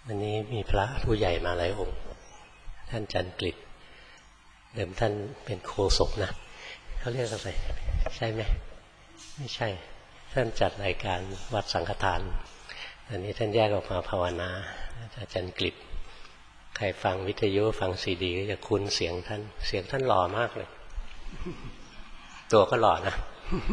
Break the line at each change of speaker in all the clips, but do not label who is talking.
วันนี้มีพระผู้ใหญ่มาหลายองค์ท่านจันกฤษเดิมท่านเป็นโฆษกนะเขาเรียกอะไรใช่ไหมไม่ใช่ท่านจัดรายการวัดสังฆทานอันนี้ท่านแยกออกมาภาวนาอาจารย์กฤษใครฟังวิทยุฟังซีดีก็จะคุ้นเสียงท่านหล่อมากเลยตัวก็หล่อนะ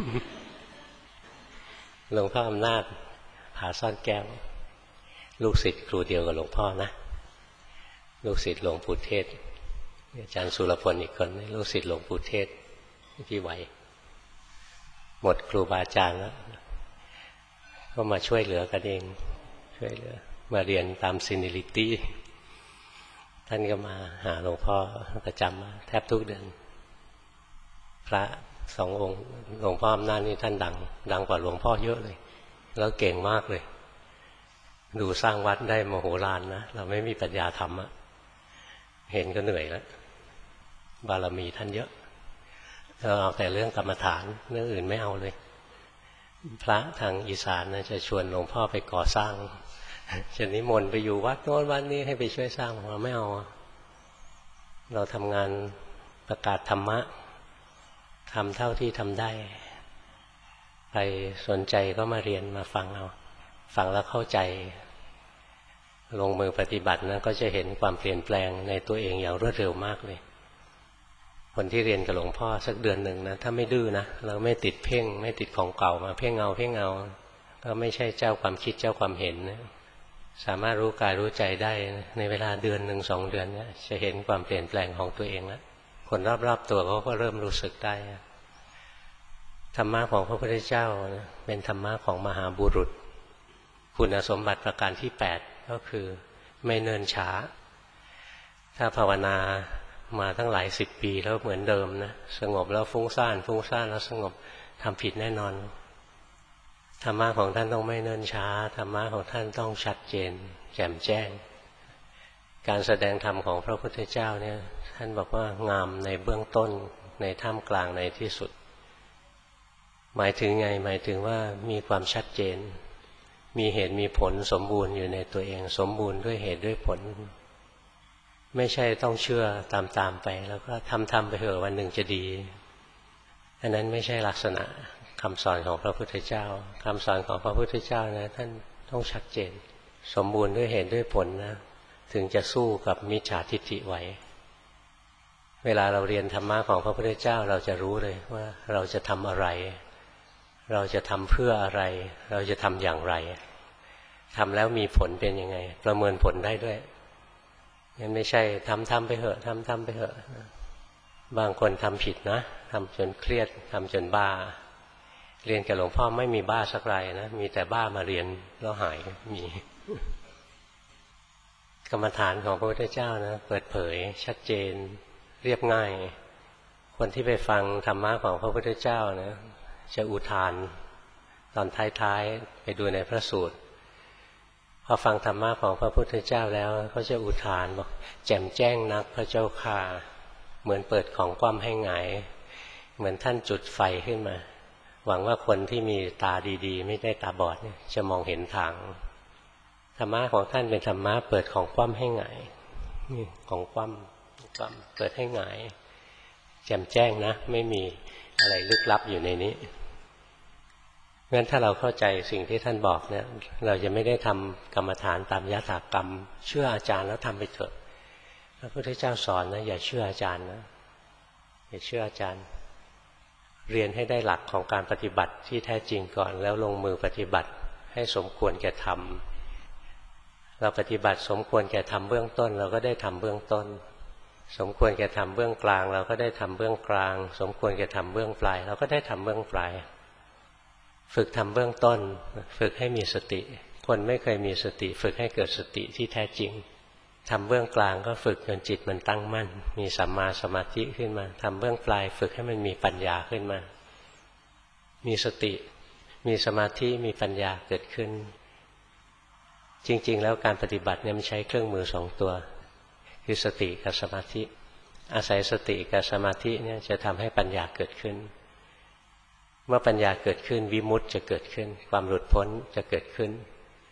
หลวงพ่ออำนาจผาซ่อนแก้วลูกศิษย์ครูเดียวกับหลวงพ่อนะลูกศิษย์หลวงปู่เทศอาจารย์สุรพลอีกคนลูกศิษย์หลวงปู่เทศพี่ไหวหมดครูบาอาจารย์แล้วก็มาช่วยเหลือกันเองช่วยเหลือมาเรียนตามซินิลิตี้ท่านก็มาหาหลวงพ่อประจำแทบทุกเดือนพระสององค์หลวงพ่ออำนาจนี่ท่านดังกว่าหลวงพ่อเยอะเลยแล้วเก่งมากเลยดูสร้างวัดได้มโหฬารนะเราไม่มีปัญญาทำอะเห็นก็เหนื่อยแล้วบารมีท่านเยอะเราเอาแต่เรื่องกรรมฐานเรื่องอื่นไม่เอาเลยพระทางอีสานนะจะชวนหลวงพ่อไปก่อสร้างจะนิมนต์ไปอยู่วัดโน้นวัดนี้ให้ไปช่วยสร้างเราไม่เอาเราทำงานประกาศธรรมะทำเท่าที่ทำได้ใครสนใจก็มาเรียนมาฟังเอาฟังแล้วเข้าใจลงมือปฏิบัตินะก็จะเห็นความเปลี่ยนแปลงในตัวเองอย่างรวดเร็วมากเลยคนที่เรียนกับหลวงพ่อสักเดือนหนึ่งนะถ้าไม่ดื้อนะเราไม่ติดเพ่งไม่ติดของเก่ามาเพ่งเอาก็ไม่ใช่เจ้าความคิดเจ้าความเห็นนะสามารถรู้กายรู้ใจได้ในเวลาเดือนหนึ่งสองเดือนเนี่ยจะเห็นความเปลี่ยนแปลงของตัวเองแล้วคนรอบๆตัวเขาก็เริ่มรู้สึกได้ธรรมะของพระพุทธเจ้าเป็นธรรมะของมหาบุรุษคุณสมบัติประการที่8ก็คือไม่เนิ่นช้าถ้าภาวนามาตั้งหลาย10 ปีแล้วเหมือนเดิมนะสงบแล้วฟุ้งซ่านแล้วสงบทำผิดแน่นอนธรรมะของท่านต้องไม่เนิ่นช้าธรรมะของท่านต้องชัดเจนแจ่มแจ้งการแสดงธรรมของพระพุทธเจ้าเนี่ยท่านบอกว่างามในเบื้องต้นในท่ามกลางในที่สุดหมายถึงไงหมายถึงว่ามีความชัดเจนมีเหตุมีผลสมบูรณ์อยู่ในตัวเองสมบูรณ์ด้วยเหตุด้วยผลไม่ใช่ต้องเชื่อตามไปแล้วก็ทำไปเถอะวันหนึ่งจะดีอันนั้นไม่ใช่ลักษณะคำสอนของพระพุทธเจ้าคำสอนของพระพุทธเจ้านะท่านต้องชัดเจนสมบูรณ์ด้วยเหตุด้วยผลนะถึงจะสู้กับมิจฉาทิฏฐิไหวเวลาเราเรียนธรรมะของพระพุทธเจ้าเราจะรู้เลยว่าเราจะทำอะไรเราจะทำเพื่ออะไรเราจะทำอย่างไรทำแล้วมีผลเป็นยังไงประเมินผลได้ด้วยงั้นไม่ใช่ทำไปเถอะทำไปเถอะบางคนทำผิดนะทำจนเครียดทำจนบ้าเรียนกับหลวงพ่อไม่มีบ้าสักรายนะมีแต่บ้ามาเรียนแล้วหายมีกรรมฐานของพระพุทธเจ้านะเปิดเผยชัดเจนเรียบง่ายคนที่ไปฟังธรรมะของพระพุทธเจ้านะจะอุทานตอนท้ายๆไปดูในพระสูตรพอฟังธรรมะของพระพุทธเจ้าแล้วเขาจะอุทานบอกแจ่มแจ้งนักพระเจ้าข้าเหมือนเปิดของคว่ำให้หงายเหมือนท่านจุดไฟขึ้นมาหวังว่าคนที่มีตาดีๆไม่ได้ตาบอดเนี่ยจะมองเห็นทางธรรมะของท่านเป็นธรรมะเปิดของคว่ำให้หงายนี่ของคว่ำเปิดให้หงายแจ่มแจ้งนะไม่มีอะไรลึกลับอยู่ในนี้งั้นถ้าเราเข้าใจสิ่งที่ท่านบอกเนี่ยเราจะไม่ได้ทำกรรมฐานตามยถากรรมเชื่ออาจารย์แล้วทำไปเถอะพระพุทธเจ้าสอนนะอย่าเชื่ออาจารย์นะอย่าเชื่ออาจารย์เรียนให้ได้หลักของการปฏิบัติที่แท้จริงก่อนแล้วลงมือปฏิบัติให้สมควรแก่ธรรมเราปฏิบัติสมควรแก่ธรรมเบื้องต้นเราก็ได้ทำเบื้องต้นสมควรแก่ทำเบื้องกลางเราก็ได้ทำเบื้องกลางสมควรแก่ทำเบื้องปลายเราก็ได้ทำเบื้องปลายฝึกทำเบื้องต้นฝึกให้มีสติคนไม่เคยมีสติฝึกให้เกิดสติที่แท้จริงทำเบื้องกลางก็ฝึกจนจิตมันตั้งมั่นมีสัมมาสมาธิขึ้นมาทำเบื้องปลายฝึกให้มันมีปัญญาขึ้นมามีสติมีสมาธิมีปัญญาเกิดขึ้นจริงๆแล้วการปฏิบัติเนี่ยมันใช้เครื่องมือ2 ตัวคือสติกับสมาธิอาศัยสติกับสมาธิเนี่ยจะทำให้ปัญญาเกิดขึ้นเมื่อปัญญาเกิดขึ้นวิมุตติจะเกิดขึ้นความหลุดพ้นจะเกิดขึ้น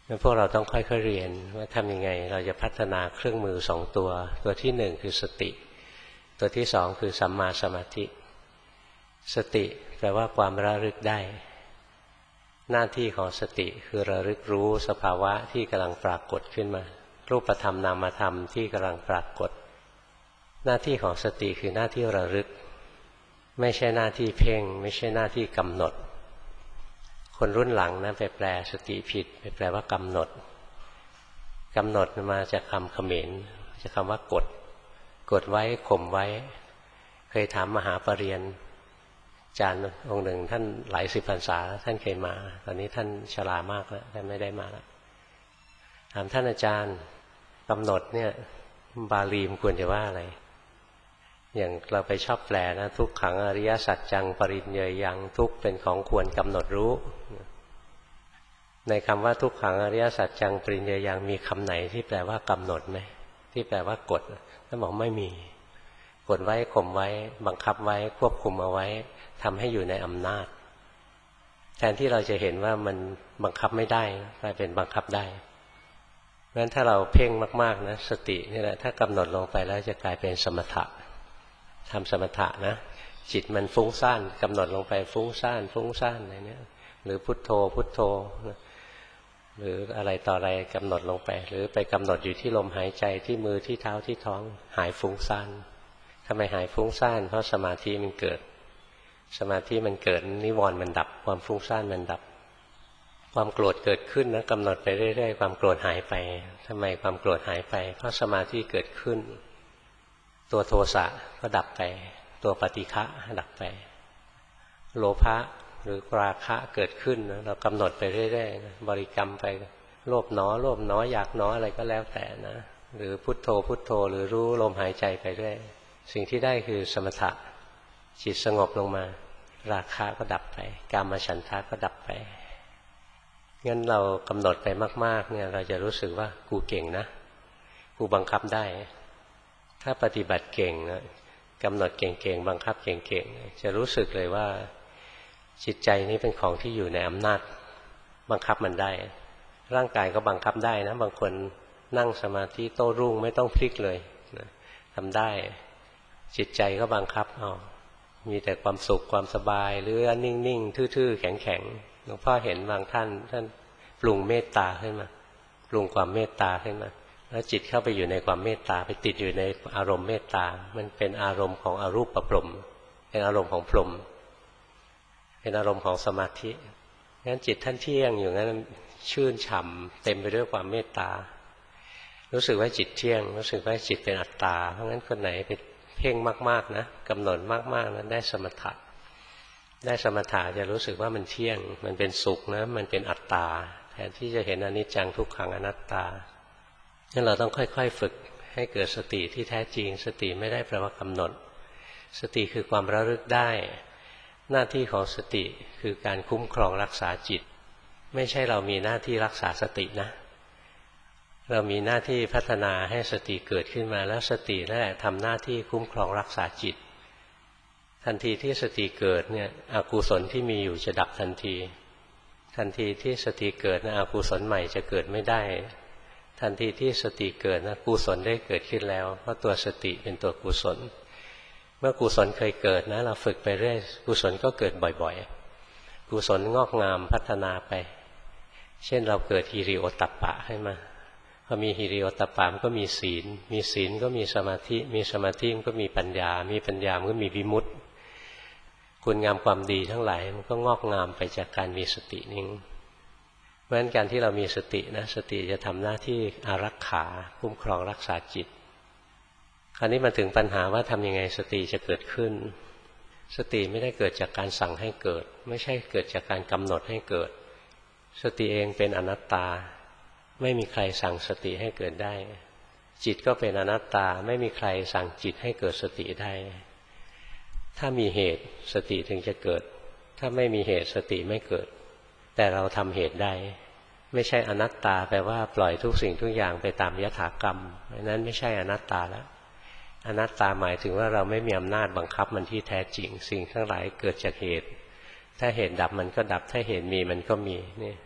งั้นพวกเราต้องค่อยๆเรียนว่าทำยังไงเราจะพัฒนาเครื่องมือสองตัวตัวที่หนึ่งคือสติตัวที่สองคือสัมมาสมาธิสติแปลว่าความระลึกได้หน้าที่ของสติคือระลึกรู้สภาวะที่กำลังปรากฏขึ้นมารูปธรรมนามธรรมที่กำลังปรากฏหน้าที่ของสติคือหน้าที่ระลึกไม่ใช่หน้าที่เพ่งไม่ใช่หน้าที่กำหนดคนรุ่นหลังนะไปแปลสติผิดไปแปลว่ากำหนดกำหนดมาจากคำเขมรจากคำว่ากดกดไว้ข่มไว้เคยถามมหาปรริญญาอาจารย์องค์หนึ่งท่านหลายสิบพรรษาท่านเคยมาตอนนี้ท่านชรามากแล้วท่านไม่ได้มาแล้วถามท่านอาจารย์กำหนดเนี่ยบาลีมันควรจะว่าอะไรอย่างเราไปชอบแปลนะทุกขังอริยสัจจังปริญเยยังทุกเป็นของควรกำหนดรู้ในคำว่าทุกขังอริยสัจจังปริญเยยังมีคำไหนที่แปลว่ากำหนดไหมที่แปลว่ากดท่านบอกไม่มีกดไว้ข่มไว้บังคับไว้ควบคุมเอาไว้ทำให้อยู่ในอำนาจแทนที่เราจะเห็นว่ามันบังคับไม่ได้กลายเป็นบังคับได้เพราะฉะนั้นถ้าเราเพ่งมากๆนะสตินี่แหละถ้ากำหนดลงไปแล้วจะกลายเป็นสมถะทำสมถะนะจิตมันฟุ้งซ่านกำหนดลงไปฟุ้งซ่านอะไรเนี้ยหรือพุทโธพุทโธหรืออะไรต่ออะไรกำหนดลงไปหรือไปกำหนดอยู่ที่ลมหายใจที่มือที่เท้าที่ท้องหายฟุ้งซ่านทำไมหายฟุ้งซ่านเพราะสมาธิมันเกิดสมาธิมันเกิดนิวรณ์มันดับความฟุ้งซ่านมันดับความโกรธเกิดขึ้นนะกำหนดไปเรื่อยๆความโกรธหายไปทำไมความโกรธหายไปเพราะสมาธิเกิดขึ้นตัวโทสะก็ดับไปตัวปฏิฆะดับไปโลภะหรือราคะเกิดขึ้นนะเรากำหนดไปเรื่อยๆบริกรรมไปโลภหนออยากหนออะไรก็แล้วแต่นะหรือพุทโธพุทโธหรือรู้ลมหายใจไปเรื่อยสิ่งที่ได้คือสมถะจิตสงบลงมาราคะก็ดับไปกามฉันทะก็ดับไปงั้นเรากำหนดไปมากๆเนี่ยเราจะรู้สึกว่ากูเก่งนะกูบังคับได้ถ้าปฏิบัติเก่งนะกำหนดเก่งๆบังคับเก่งๆจะรู้สึกเลยว่าจิตใจนี้เป็นของที่อยู่ในอำนาจบังคับมันได้ร่างกายก็บังคับได้นะบางคนนั่งสมาธิโต้รุ่งไม่ต้องพลิกเลยนะทำได้จิตใจก็บังคับมีแต่ความสุขความสบายหรือนิ่งๆทื่อๆแข็งๆหลวงพ่อเห็นบางท่านปรุงเมตตาขึ้นมาปรุงความเมตตาขึ้นมาแล้วจิตเข้าไปอยู่ในความเมตตาไปติดอยู่ในอารมณ์เมตตามันเป็นอารมณ์ของอรูปพรหมเป็นอารมณ์ของพรหมเป็นอารมณ์ของสมาธิงั้นจิตท่านเที่ยงอยู่งั้นชื่นฉ่ำเต็มไปด้วยความเมตตารู้สึกว่าจิตเที่ยงรู้สึกว่าจิตเป็นอัตตาเพราะงั้นคนไหนไปเพ่งมากๆนะกำหนดมากๆนั้นได้สมถะจะรู้สึกว่ามันเที่ยงมันเป็นสุขนะมันเป็นอัตตาแทนที่จะเห็นอนิจจังทุกขังอนัตตางั้นเราต้องค่อยๆฝึกให้เกิดสติที่แท้จริงสติไม่ได้แปลว่ากำหนดสติคือความระลึกได้หน้าที่ของสติคือการคุ้มครองรักษาจิตไม่ใช่เรามีหน้าที่รักษาสตินะเรามีหน้าที่พัฒนาให้สติเกิดขึ้นมาแล้วสตินั่นแหละทำหน้าที่คุ้มครองรักษาจิตทันทีที่สติเกิดเนี่ยอกุศลที่มีอยู่จะดับทันทีที่สติเกิดนะอกุศลใหม่จะเกิดไม่ได้ทันทีที่สติเกิดนะกุศลได้เกิดขึ้นแล้วเพราะตัวสติเป็นตัวกุศลเมื่อกุศลเคยเกิดนะเราฝึกไปเรื่อยกุศลก็เกิดบ่อยๆกุศลงอกงามพัฒนาไปเช่นเราเกิดหิริโอตตัปปะขึ้นมาพอมีหิริโอตตัปปะมันก็มีศีลก็มีสมาธิมันก็มีปัญญามันก็มีวิมุตติคุณงามความดีทั้งหลายมันก็งอกงามไปจากการมีสตินิ่งเพราะฉะนั้นการที่เรามีสตินะสติจะทำหน้าที่อารักขาคุ้มครองรักษาจิตคราวนี้มาถึงปัญหาว่าทำยังไงสติจะเกิดขึ้นสติไม่ได้เกิดจากการสั่งให้เกิดไม่ใช่เกิดจากการกำหนดให้เกิดสติเองเป็นอนัตตาไม่มีใครสั่งสติให้เกิดได้จิตก็เป็นอนัตตาไม่มีใครสั่งจิตให้เกิดสติได้ถ้ามีเหตุสติถึงจะเกิดถ้าไม่มีเหตุสติไม่เกิดแต่เราทำเหตุได้ไม่ใช่อนัตตาแปลว่าปล่อยทุกสิ่งทุกอย่างไปตามยถากรรมนั้นไม่ใช่อนัตตาแล้วอนัตตาหมายถึงว่าเราไม่มีอำนาจบังคับมันที่แท้จริงสิ่งทั้งหลายเกิดจากเหตุถ้าเหตุดับมันก็ดับถ้าเหตุมีมันก็มีนี่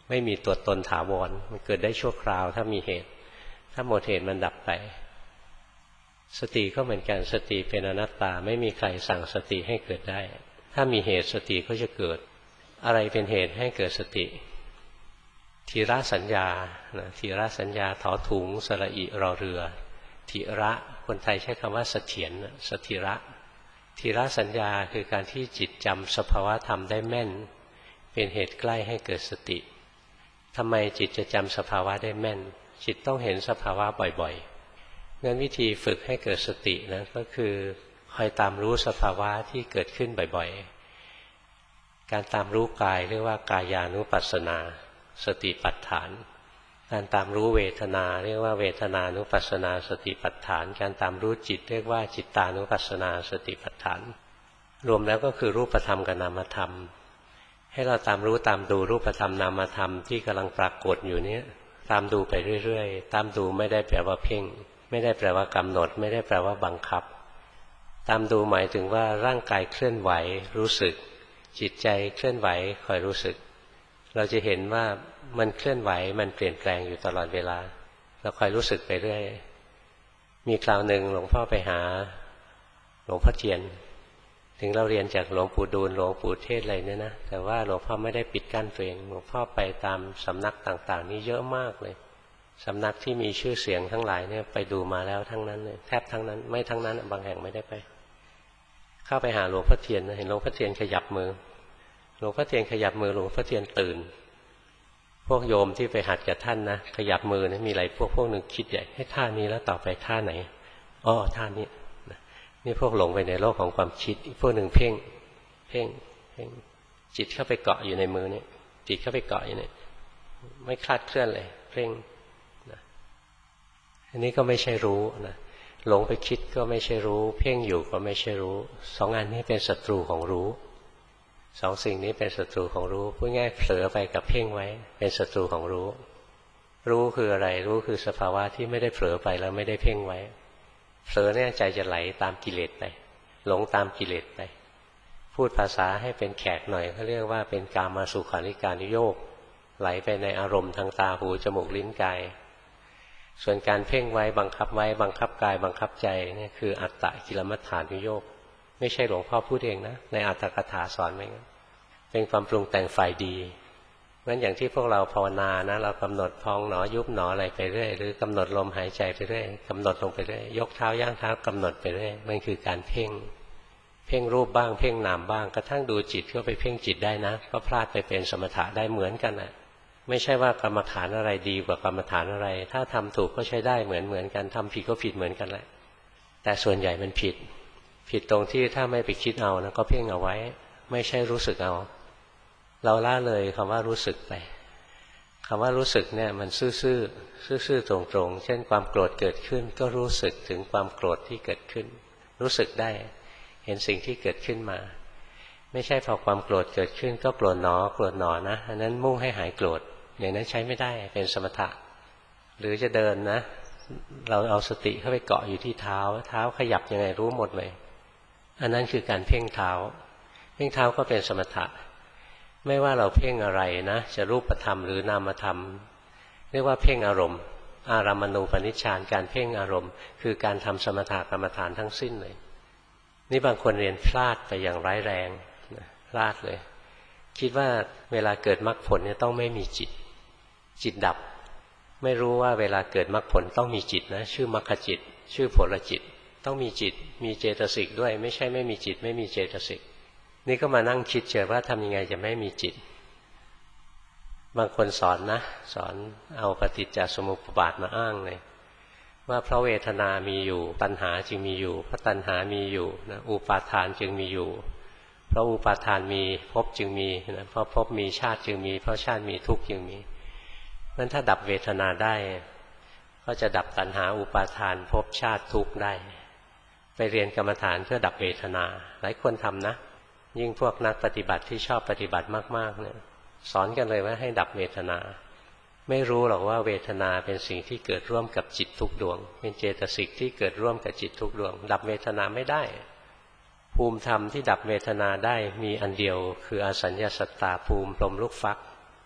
ไม่มีตัวตนถาวรมันเกิดได้ชั่วคราวถ้ามีเหตุถ้าหมดเหตุมันดับไปสติก็เหมือนกันสติเป็นอนัตตาไม่มีใครสั่งสติให้เกิดได้ถ้ามีเหตุสติก็จะเกิดอะไรเป็นเหตุให้เกิดสติทีระสัญญาทีระสัญญาถอถุงสระอิรอเรือทีระคนไทยใช้คำว่าเสถียรสถิระทีระสัญญาคือการที่จิตจำสภาวะธรรมได้แม่นเป็นเหตุใกล้ให้เกิดสติทำไมจิตจะจำสภาวะได้แม่นจิตต้องเห็นสภาวะบ่อยๆงั้นวิธีฝึกให้เกิดสตินะก็คือคอยตามรู้สภาวะที่เกิดขึ้นบ่อยๆการตามรู้กายเรียกว่ากายานุปัสสนาสติปัฏฐานการตามรู้เวทนาเรียกว่าเวทนานุปัสสนาสติปัฏฐานการตามรู้จิตเรียกว่าจิตตานุปัสสนาสติปัฏฐานรวมแล้วก็คือรูปธรรมกับนามธรรมให้เราตามรู้ตามดูรูปธรรมนามธรรมที่กำลังปรากฏอยู่นี้ตามดูไปเรื่อยๆตามดูไม่ได้แปลว่าเพ่งไม่ได้แปลว่ากำหนดไม่ได้แปลว่าบังคับตามดูหมายถึงว่าร่างกายเคลื่อนไหวรู้สึกจิตใจเคลื่อนไหวคอยรู้สึกเราจะเห็นว่ามันเคลื่อนไหวมันเปลี่ยนแปลงอยู่ตลอดเวลาเราคอยรู้สึกไปเรื่อยมีคราวหนึ่งหลวงพ่อไปหาหลวงพ่อเทียนถึงเราเรียนจากหลวงปู่ดูลหลวงปู่เทศอะไรเนี่ยนะแต่ว่าหลวงพ่อไม่ได้ปิดกั้นตัวเองหลวงพ่อไปตามสำนักต่างๆนี่เยอะมากเลยสำนักที่มีชื่อเสียงทั้งหลายเนี่ยไปดูมาแล้วทั้งนั้นเลยแทบทั้งนั้นไม่ทั้งนั้นบางแห่งไม่ได้ไปเข้าไปหาหลวงพ่อเทียนเห็นหลวงพ่อเทียนขยับมือหลวงพ่อเทียนขยับมือหลวงพ่อเทียนตื่นพวกโยมที่ไปหัดกับท่านนะขยับมือนะมีอะไรพวกหนึ่งคิดใหญ่ให้ท่านี้แล้วต่อไปท่าไหนอ้อท่านี้นี่พวกหลงไปในโลกของความคิดอีกพวกหนึ่งเพ่งจิตเข้าไปเกาะอยู่ในมือนี่จิตเข้าไปเกาะอยู่นี่ไม่คลาดเคลื่อนเลยเพ่งอันนี้ก็ไม่ใช่รู้นะหลงไปคิดก็ไม่ใช่รู้เพ่งอยู่ก็ไม่ใช่รู้สองอันนี้เป็นศัตรูของรู้สองสิ่งนี้เป็นศัตรูของรู้พูดง่ายเผลอไปกับเพ่งไว้เป็นศัตรูของรู้รู้คืออะไรรู้คือสภาวะที่ไม่ได้เผลอไปแล้วไม่ได้เพ่งไว้เผลอเนี่ยใจจะไหลตามกิเลสไปหลงตามกิเลสไปพูดภาษาให้เป็นแขกหน่อยเขาเรียกว่าเป็นกามสุขาริการุโยคไหลไปในอารมณ์ทางตาหูจมูกลิ้นกายส่วนการเพ่งไว้บังคับไว้บังคับกายบังคับใจนี่คืออัตตกิลมัฏฐานุโยคไม่ใช่หลวงพ่อพูดเองนะในอัตถกถาสอนไว้งั้นเป็นความปรุงแต่งฝ่ายดีงั้นอย่างที่พวกเราภาวนานะเรากำหนดพองหนอยุบหนออะไรไปเรื่อยหรือกำหนดลมหายใจไปเรื่อยกำหนดลงไปเรื่อยยกเท้าย่างเท้ากำหนดไปเรื่อยมันคือการเพ่งรูปบ้างเพ่งนามบ้างกระทั่งดูจิตก็ไปเพ่งจิตได้นะก็พลาดไปเป็นสมถะได้เหมือนกันนะไม่ใช่ว่ากรรมฐานอะไรดีกว่ากรรมฐานอะไรถ้าทำถูกก็ใช้ได้เหมือนกันทำผิดก็ผิดเหมือนกันแหละแต่ส่วนใหญ่มันผิดตรงที่ถ้าไม่ไปคิดเอานะก็เพ่งเอาไว้ไม่ใช่รู้สึกเอาเราละเลยคำว่ารู้สึกไปคำว่ารู้สึกเนี่ยมันซื่อตรงๆเช่นความโกรธเกิดขึ้นก็รู้สึกถึงความโกรธที่เกิดขึ้นรู้สึกได้เห็นสิ่งที่เกิดขึ้นมาไม่ใช่พอความโกรธเกิดขึ้นก็โกรธหนอนะอันนั้นมุ่งให้หายโกรธอย่างนั้นใช้ไม่ได้เป็นสมถะหรือจะเดินนะเราเอาสติเข้าไปเกาะอยู่ที่เท้าขยับยังไงรู้หมดเลยอันนั้นคือการเพ่งเท้าก็เป็นสมถะไม่ว่าเราเพ่งอะไรนะจะรูปธรรมหรือนามธรรมเรียกว่าเพ่งอารมณ์อารามณูปนิชฌานการเพ่งอารมณ์คือการทำสมถกรรมฐานทั้งสิ้นเลยนี่บางคนเรียนพลาดไปอย่างร้ายแรงพลาดเลยคิดว่าเวลาเกิดมรรคผลเนี่ยต้องไม่มีจิตดับไม่รู้ว่าเวลาเกิดมรรคผลต้องมีจิตนะชื่อมรรคจิตชื่อผลจิตต้องมีจิตมีเจตสิกด้วยไม่ใช่ไม่มีจิตไม่มีเจตสิกนี่ก็มานั่งคิดเจอว่าทำยังไงจะไม่มีจิตบางคนสอนเอาปฏิจจสมุปบาทมาอ้างเลยว่าเพราะเวทนามีอยู่ตัณหาจึงมีอยู่เพราะตัณหามีอยู่นะอุปาทานจึงมีอยู่เพราะอุปาทานมีภพจึงมีนะเพราะภพมีชาติจึงมีเพราะชาติมีทุกข์จึงมีงั้นถ้าดับเวทนาได้ก็จะดับตัณหาอุปาทานภพชาติทุกข์ได้ไปเรียนกรรมฐานเพื่อดับเวทนาหลายคนทำนะยิ่งพวกนักปฏิบัติที่ชอบปฏิบัติมากๆเนี่ยสอนกันเลยว่าให้ดับเวทนาไม่รู้หรอกว่าเวทนาเป็นสิ่งที่เกิดร่วมกับจิตทุกดวงเป็นเจตสิกที่เกิดร่วมกับจิตทุกดวงดับเวทนาไม่ได้ภูมิธรรมที่ดับเวทนาได้มีอันเดียวคืออสัญญาสัตตาภูมิพรหมลูกฟัก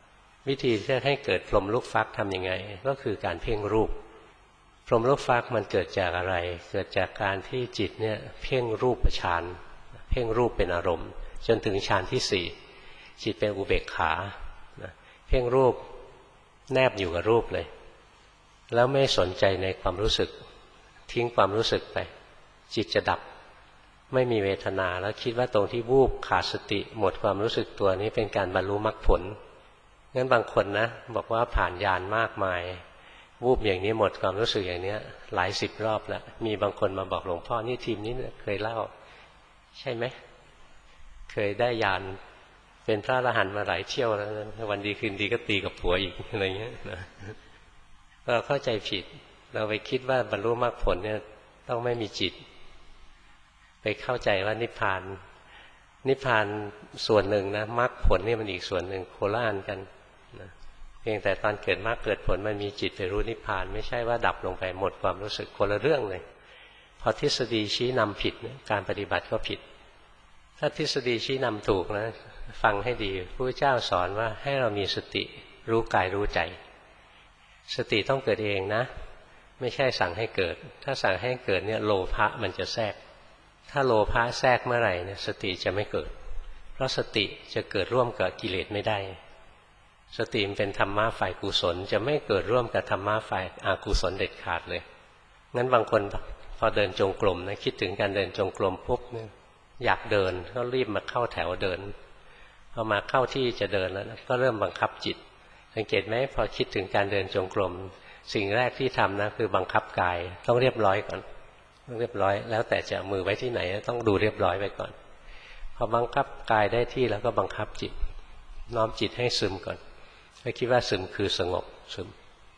วิธีที่จะให้เกิดพรหมลูกฟักทำยังไงก็คือการเพ่งรูปพรหมลูกฟักมันเกิดจากอะไรเกิดจากการที่จิตเนี่ยเพ่งรูปฌานเพ่งรูปเป็นอารมณ์จนถึงฌานที่สี่จิตเป็นอุเบกขาเพ่งรูปแนบอยู่กับรูปเลยแล้วไม่สนใจในความรู้สึกทิ้งความรู้สึกไปจิตจะดับไม่มีเวทนาแล้วคิดว่าตรงที่วูบขาดสติหมดความรู้สึกตัวนี้เป็นการบรรลุมรรคผลงั้นบางคนนะบอกว่าผ่านญาณมากมายวูบอย่างนี้หมดความรู้สึกอย่างนี้หลายสิบรอบแล้วมีบางคนมาบอกหลวงพ่อนี่ทีมนี้เคยเล่าใช่ไหมเคยได้ญาณเป็นพระอรหันต์มาหลายเที่ยวแล้ววันดีคืนดีก็ตีกับผัวอีกอะไรเงี้ยนะเราเข้าใจผิดเราไปคิดว่าบรรลุมรรคผลเนี่ยต้องไม่มีจิตไปเข้าใจว่านิพพานส่วนหนึ่งนะมรรคผลนี่มันอีกส่วนหนึ่งโคละอันกันนะเพียงแต่ตอนเกิดมรรคเกิดผลมันมีจิตไปรู้นิพพานไม่ใช่ว่าดับลงไปหมดความรู้สึกคนละเรื่องเลยพอทฤษฎีชี้นำผิดการปฏิบัติก็ผิดถ้าทฤษฎีชี้นำถูกนะฟังให้ดีพระเจ้าสอนว่าให้เรามีสติรู้กายรู้ใจสติต้องเกิดเองนะไม่ใช่สั่งให้เกิดถ้าสั่งให้เกิดเนี่ยโลภะมันจะแทรกถ้าโลภะแทรกเมื่อไหร่เนี่ยสติจะไม่เกิดเพราะสติจะเกิดร่วมกับกิเลสไม่ได้สติมันเป็นธรรมะฝ่ายกุศลจะไม่เกิดร่วมกับธรรมะฝ่ายอกุศลเด็ดขาดเลยงั้นบางคนพอเดินจงกรมนะคิดถึงการเดินจงกรมปุ๊บเนี่ยอยากเดินก็รีบมาเข้าแถวเดินพอมาเข้าที่จะเดินแล้วก็เริ่มบังคับจิตสังเกตไหมพอคิดถึงการเดินจงกรมสิ่งแรกที่ทำนะคือบังคับกายต้องเรียบร้อยก่อนต้องเรียบร้อยแล้วแต่จะมือไว้ที่ไหนต้องดูเรียบร้อยไปก่อนพอบังคับกายได้ที่แล้วก็บังคับจิตน้อมจิตให้ซึมก่อนไม่คิดว่าซึมคือสงบซึม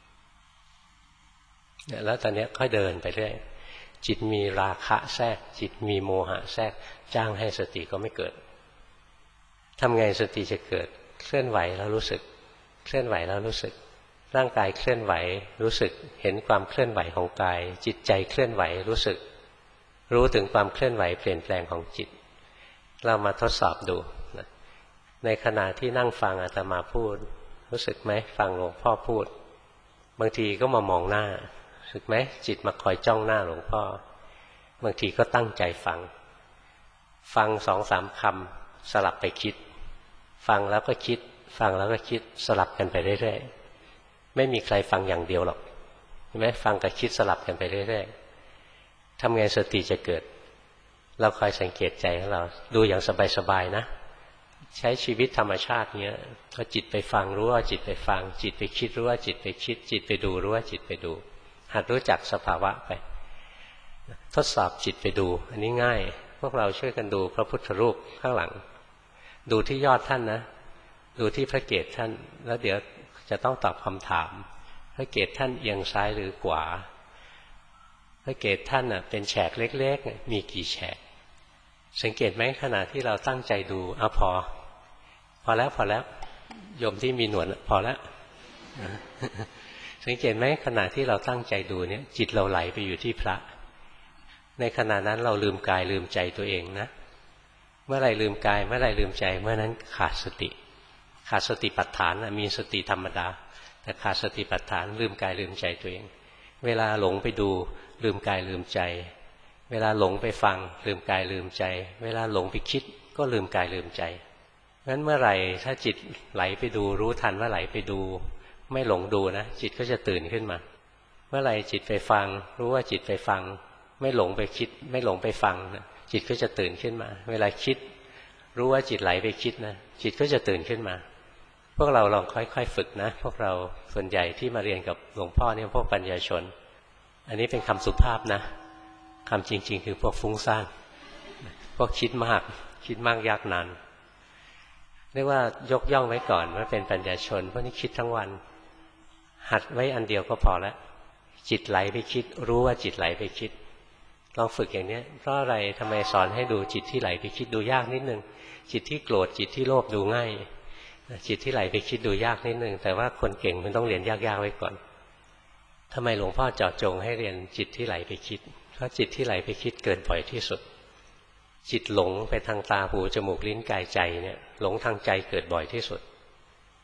เนี่ยแล้วตอนนี้ค่อยเดินไปเรื่อยจิตมีราคะแทรกจิตมีโมหะแทรกจ้างให้สติก็ไม่เกิดทำไงสติจะเกิดเคลื่อนไหวแล้วรู้สึกเคลื่อนไหวแล้วรู้สึกร่างกายเคลื่อนไหวรู้สึกเห็นความเคลื่อนไหวของกายจิตใจเคลื่อนไหวรู้สึกรู้ถึงความเคลื่อนไหวเปลี่ยนแปลงของจิตเรามาทดสอบดูในขณะที่นั่งฟังอาตมาพูดรู้สึกไหมฟังหลวงพ่อพูดบางทีก็มามองหน้ารู้สึกไหมจิตมาคอยจ้องหน้าหลวงพ่อบางทีก็ตั้งใจฟัง2-3 คำสลับไปคิดฟังแล้วก็คิดฟังแล้วก็คิดสลับกันไปเรื่อยๆไม่มีใครฟังอย่างเดียวหรอกใช่ไหมฟังกับคิดสลับกันไปเรื่อยๆทำไงสติจะเกิดเราคอยสังเกตใจของเราดูอย่างสบายๆนะใช้ชีวิตธรรมชาติเนี้ยพอจิตไปฟังรู้ว่าจิตไปฟังจิตไปคิดรู้ว่าจิตไปคิดจิตไปดูรู้ว่าจิตไปดูหัดรู้จักสภาวะไปทดสอบจิตไปดูอันนี้ง่ายพวกเราช่วยกันดูพระพุทธรูปข้างหลังดูที่ยอดท่านนะดูที่พระเกศท่านแล้วเดี๋ยวจะต้องตอบคำถามพระเกศท่านเอียงซ้ายหรือขวาพระเกศท่านเป็นแฉกเล็กๆมีกี่แฉกสังเกตไหมขณะที่เราตั้งใจดูเอาพอแล้วโยมที่มีหนวดพอแล้วสังเกตไหมขณะที่เราตั้งใจดูเนี่ยจิตเราไหลไปอยู่ที่พระในขณะนั้นเราลืมกายลืมใจตัวเองนะเมื่อไรลืมกายเมื่อไรลืมใจเมื่อนั้นขาดสติปัฏฐานมีสติธรรมดาแต่ขาดสติปัฏฐานลืมกายลืมใจตัวเองเวลาหลงไปดูลืมกายลืมใจเวลาหลงไปฟังลืมกายลืมใจเวลาหลงไปคิดก็ลืมกายลืมใจงั้นเมื่อไหร่ถ้าจิตไหลไปดูรู้ทันว่าไหลไปดูไม่หลงดูนะจิตก็จะตื่นขึ้นมาเมื่อไหร่จิตไปฟังรู้ว่าจิตไปฟังไม่หลงไปคิดไม่หลงไปฟังนะจิตก็จะตื่นขึ้นมาเวลาคิดรู้ว่าจิตไหลไปคิดนะจิตก็จะตื่นขึ้นมาพวกเราลองค่อยๆฝึกนะพวกเราส่วนใหญ่ที่มาเรียนกับหลวงพ่อเนี่ยพวกปัญญาชนอันนี้เป็นคำสุภาพนะคำจริงๆคือพวกฟุ้งซ่านพวกคิดมากยากนานเรียกว่ายกย่องไว้ก่อนว่าเป็นปัญญาชนพวกนี้คิดทั้งวันหัดไว้อันเดียวก็พอแล้วจิตไหลไปคิดรู้ว่าจิตไหลไปคิดลองฝึกอย่างนี้เพราะอะไรทำไมสอนให้ดูจิตที่ไหลไปคิดดูยากนิดนึงจิตที่โกรธจิตที่โลภดูง่ายจิตที่ไหลไปคิดดูยากนิดนึงแต่ว่าคนเก่งมันต้องเรียนยากๆไว้ก่อนทำไมหลวงพ่อเจาะจงให้เรียนจิตที่ไหลไปคิดเพราะจิตที่ไหลไปคิดเกินบ่อยที่สุดจิตหลงไปทางตาหูจมูกลิ้นกายใจเนี่ยหลงทางใจเกิดบ่อยที่สุด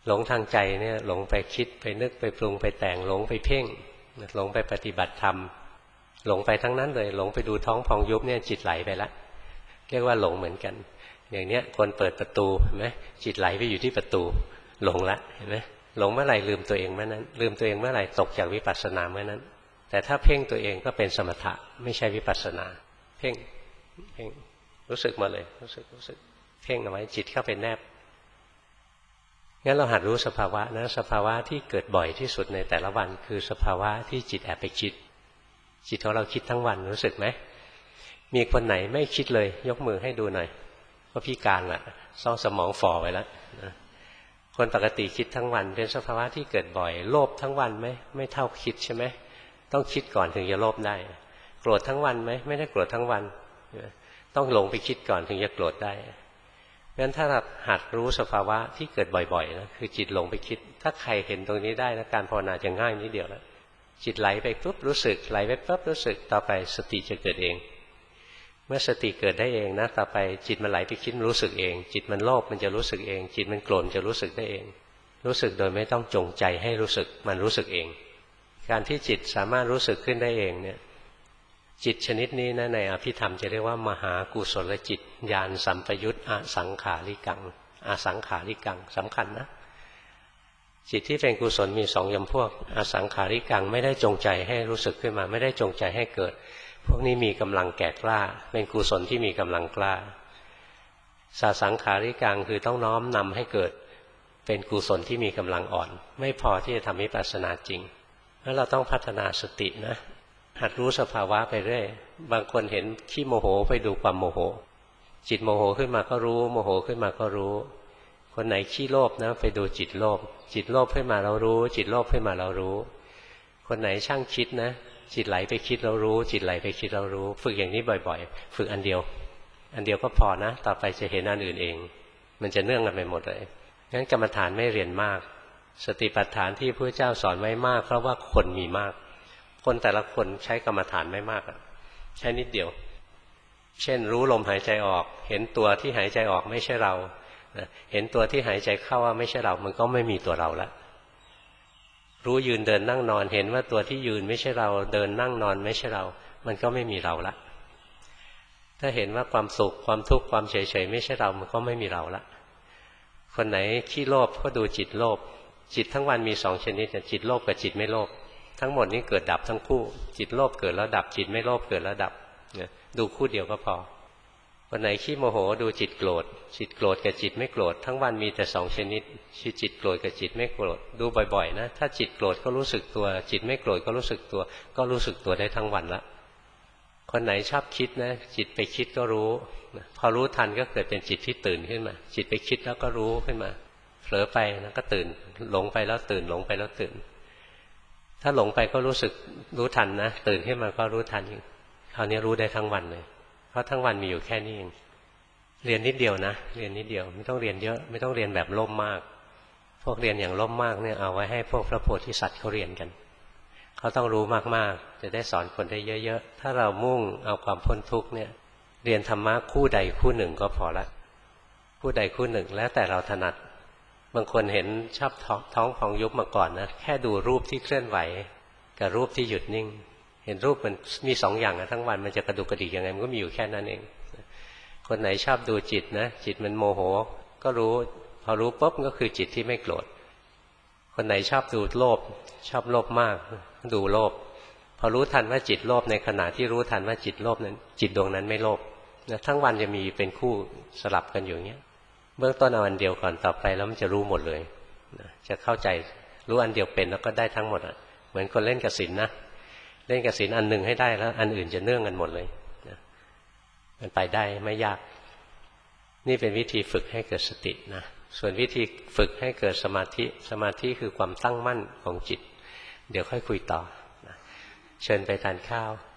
หลงทางใจเนี่ยหลงไปคิดไปนึกไปปรุงไปแต่งหลงไปเพ่งหลงไปปฏิบัติธรรมหลงไปทั้งนั้นเลยหลงไปดูท้องพองยุบเนี่ยจิตไหลไปละเรียกว่าหลงเหมือนกันอย่างเนี้ยคนเปิดประตูเห็นไหมจิตไหลไปอยู่ที่ประตูหลงละเห็นไหมหลงเมื่อไหร่ลืมตัวเองเมื่อนั้นลืมตัวเองเมื่อไหร่ตกจากวิปัสสนาเมื่อนั้นแต่ถ้าเพ่งตัวเองก็เป็นสมถะไม่ใช่วิปัสสนาเพ่งรู้สึกมาเลยรู้สึกเพ่งเอาไว้จิตเข้าไปแนบงั้นเราหัดรู้สภาวะนะสภาวะที่เกิดบ่อยที่สุดในแต่ละวันคือสภาวะที่จิตแอบไปคิดจิตของเราคิดทั้งวันรู้สึกไหมมีคนไหนไม่คิดเลยยกมือให้ดูหน่อยก็พิการละซ่อสมองฝ่อไว้แล้วคนปกติคิดทั้งวันเป็นสภาวะที่เกิดบ่อยโลภทั้งวันไหมไม่เท่าคิดใช่ไหมต้องคิดก่อนถึงจะโลภได้โกรธทั้งวันไหมไม่ได้โกรธทั้งวันต้องหลงไปคิดก่อนถึงจะโกรธได้งั้นถ้าหัดรู้สภาวะที่เกิดบ่อยๆนะคือจิตหลงไปคิดถ้าใครเห็นตรงนี้ได้นะการภาวนาจะง่ายนิดเดียวแล้วจิตไหลไปปุ๊บรู้สึกไหลไปปุ๊บรู้สึกต่อไปสติจะเกิดเองเมื่อสติเกิดได้เองนะต่อไปจิตมันไหลไปคิดรู้สึกเองจิตมันโลภมันจะรู้สึกเองจิตมันโกรธจะรู้สึกได้เองรู้สึกโดยไม่ต้องจงใจให้รู้สึกมันรู้สึกเองการที่จิตสามารถรู้สึกขึ้นได้เองเนี่ยจิตชนิดนี้นะในอภิธรรมจะเรียกว่ามหากุศลจิตญาณสัมปยุตอสังขาริกังอสังขาริกังสำคัญนะจิตที่เป็นกุศลมีสองจำพวกอสังขาริกังไม่ได้จงใจให้รู้สึกขึ้นมาไม่ได้จงใจให้เกิดพวกนี้มีกำลังแก่กล้าเป็นกุศลที่มีกำลังกล้าสสังขาริกังคือต้องน้อมนำให้เกิดเป็นกุศลที่มีกำลังอ่อนไม่พอที่จะทำวิปัสสนาจริงแล้วเราต้องพัฒนาสตินะหัดรู้สภาวะไปเรื่อยบางคนเห็นขี้โมโหไปดูความโมโหจิตโมโหขึ้นมาก็รู้โมโหขึ้นมาก็รู้คนไหนขี้โลภนะไปดูจิตโลภจิตโลภขึ้นมาเรารู้จิตโลภขึ้นมาเรารู้คนไหนช่างคิดนะจิตไหลไปคิดเรารู้จิตไหลไปคิดเรารู้ฝึกอย่างนี้บ่อยๆฝึกอันเดียวก็พอนะต่อไปจะเห็นอันอื่นเองมันจะเนื่องกันไปหมดเลยงั้นกรรมฐานไม่เรียนมากสติปัฏฐานที่พระเจ้าสอนไว้มากเพราะว่าคนมีมากคนแต่ละคนใช้กรรมฐานไม่มากใช้นิดเดียวเช่นรู้ลมหายใจออกเห็นตัวที่หายใจออกไม่ใช่เราเห็นตัวที่หายใจเข้าว่าไม่ใช่เรามันก็ไม่มีตัวเราละรู้ยืนเดินนั่งนอนเห็นว่าตัวที่ยืนไม่ใช่เราเดินนั่งนอนไม่ใช่เรามันก็ไม่มีเราละถ้าเห็นว่าความสุขความทุกข์ความเฉยๆไม่ใช่เรามันก็ไม่มีเราละคนไหนขี้โลภก็ดูจิตโลภจิตทั้งวันมีสองชนิดจิตโลภกับจิตไม่โลภทั้งหมดนี้เกิดดับทั้งคู่จิตโลภเกิดแล้วดับจิตไม่โลภเกิดแล้วดับดูคู่เดียวก็พอคนไหนขี้โมโหดูจิตโกรธจิตโกรธกับจิตไม่โกรธทั้งวันมีแต่สองชนิดคือจิตโกรธกับจิตไม่โกรธดูบ่อยๆนะถ้าจิตโกรธก็รู้สึกตัวจิตไม่โกรธก็รู้สึกตัวก็รู้สึกตัวได้ทั้งวันละคนไหนชอบคิดนะจิตไปคิดก็รู้พอรู้ทันก็เกิดเป็นจิตที่ตื่นขึ้นมาจิตไปคิดแล้วก็รู้ขึ้นมาเผลอไปแล้วก็ตื่นหลงไปแล้วตื่นหลงไปแล้วตื่นถ้าหลงไปก็รู้สึกรู้ทันนะตื่นขึ้นมาก็รู้ทันคราวนี้รู้ได้ทั้งวันเลยเพราะทั้งวันมีอยู่แค่นี้เองเรียนนิดเดียวนะเรียนนิดเดียวไม่ต้องเรียนเยอะไม่ต้องเรียนแบบล่มมากพวกเรียนอย่างล่มมากเนี่ยเอาไว้ให้พวกพระโพธิสัตว์เขาเรียนกันเขาต้องรู้มากๆจะได้สอนคนได้เยอะๆถ้าเรามุ่งเอาความพ้นทุกข์เนี่ยเรียนธรรมะคู่ใดคู่หนึ่งก็พอละคู่ใดคู่หนึ่งแล้วแต่เราถนัดบางคนเห็นชอบท้องพองยุบมาก่อนนะแค่ดูรูปที่เคลื่อนไหวกับรูปที่หยุดนิ่งเห็นรูปมันมีสองอย่างทั้งวันมันจะกระดุกกระดิกยังไงมันก็มีอยู่แค่นั้นเองคนไหนชอบดูจิตนะจิตมันโมโหก็รู้พอรู้ปุ๊บก็คือจิตที่ไม่โกรธคนไหนชอบดูโลภชอบโลภมากดูโลภพอรู้ทันว่าจิตโลภในขณะที่รู้ทันว่าจิตโลภนั้นจิตดวงนั้นไม่โลภนะทั้งวันจะมีเป็นคู่สลับกันอยู่อย่างเงี้ยเบื้องต้นเอาอันเดียวก่อนต่อไปแล้วมันจะรู้หมดเลยนะจะเข้าใจรู้อันเดียวเป็นแล้วก็ได้ทั้งหมดอ่ะเหมือนคนเล่นกสิณนะเล่นกสิณอันหนึ่งให้ได้แล้วอันอื่นจะเนื่องกันหมดเลยนะมันไปได้ไม่ยากนี่เป็นวิธีฝึกให้เกิดสตินะส่วนวิธีฝึกให้เกิดสมาธิคือความตั้งมั่นของจิตเดี๋ยวค่อยคุยต่อนะเชิญไปทานข้าว